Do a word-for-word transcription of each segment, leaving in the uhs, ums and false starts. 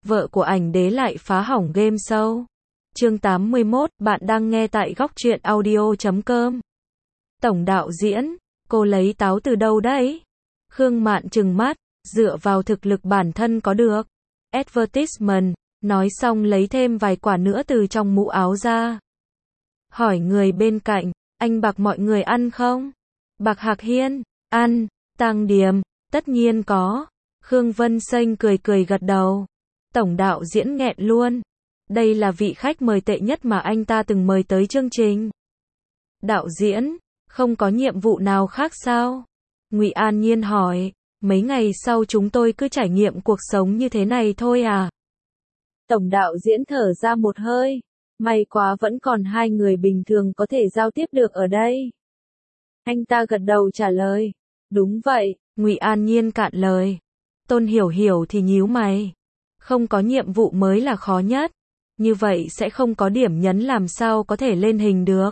vợ của ảnh đế lại phá hỏng game show. Chương tám mươi mốt, bạn đang nghe tại góc truyện audio chấm com. Tổng đạo diễn, cô lấy táo từ đâu đấy? Khương Mạn trừng mắt, dựa vào thực lực bản thân có được. Advertisement, nói xong lấy thêm vài quả nữa từ trong mũ áo ra. Hỏi người bên cạnh, anh Bạc mọi người ăn không? Bạc Hạc Hiên, ăn. Tang Điềm, tất nhiên có. Khương Vân Xanh cười cười gật đầu. Tổng đạo diễn nghẹn luôn. Đây là vị khách mời tệ nhất mà anh ta từng mời tới chương trình. Đạo diễn, không có nhiệm vụ nào khác sao? Ngụy An Nhiên hỏi, mấy ngày sau chúng tôi cứ trải nghiệm cuộc sống như thế này thôi à? Tổng đạo diễn thở ra một hơi, may quá vẫn còn hai người bình thường có thể giao tiếp được ở đây. Anh ta gật đầu trả lời, đúng vậy. Ngụy An Nhiên cạn lời. Tôn Hiểu Hiểu thì nhíu mày, không có nhiệm vụ mới là khó nhất, như vậy sẽ không có điểm nhấn làm sao có thể lên hình được.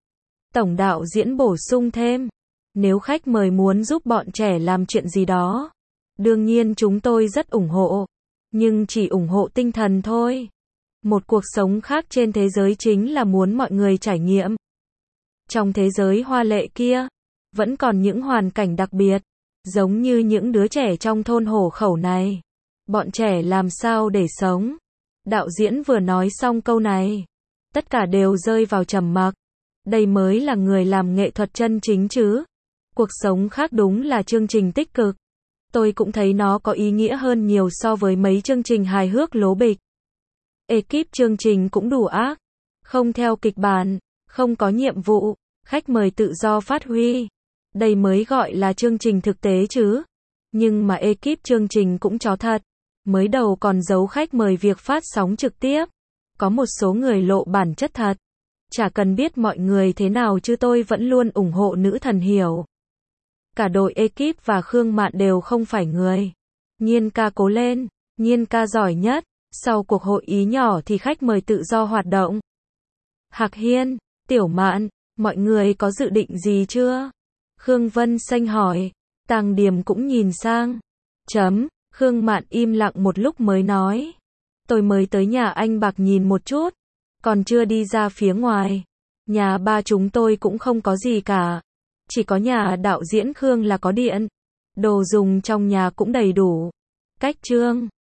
Tổng đạo diễn bổ sung thêm, nếu khách mời muốn giúp bọn trẻ làm chuyện gì đó, đương nhiên chúng tôi rất ủng hộ, nhưng chỉ ủng hộ tinh thần thôi. Một cuộc sống khác trên thế giới chính là muốn mọi người trải nghiệm. Trong thế giới hoa lệ kia, vẫn còn những hoàn cảnh đặc biệt, giống như những đứa trẻ trong thôn Hổ Khẩu này. Bọn trẻ làm sao để sống? Đạo diễn vừa nói xong câu này, tất cả đều rơi vào trầm mặc. Đây mới là người làm nghệ thuật chân chính chứ. Cuộc sống khác đúng là chương trình tích cực. Tôi cũng thấy nó có ý nghĩa hơn nhiều so với mấy chương trình hài hước lố bịch. Ekip chương trình cũng đủ ác. Không theo kịch bản, không có nhiệm vụ, khách mời tự do phát huy. Đây mới gọi là chương trình thực tế chứ. Nhưng mà ekip chương trình cũng chó thật. Mới đầu còn giấu khách mời việc phát sóng trực tiếp. Có một số người lộ bản chất thật. Chả cần biết mọi người thế nào chứ tôi vẫn luôn ủng hộ nữ thần Hiểu. Cả đội ekip và Khương Mạn đều không phải người. Nhiên ca cố lên, Nhiên ca giỏi nhất. Sau cuộc hội ý nhỏ thì khách mời tự do hoạt động. Hạc Hiên, Tiểu Mạn, mọi người có dự định gì chưa? Khương Vân Xanh hỏi. Tang Điềm cũng nhìn sang. Chấm, Khương Mạn im lặng một lúc mới nói. Tôi mới tới nhà anh Bạc nhìn một chút, còn chưa đi ra phía ngoài. Nhà ba chúng tôi cũng không có gì cả. Chỉ có nhà đạo diễn Khương là có điện. Đồ dùng trong nhà cũng đầy đủ. Cách trương,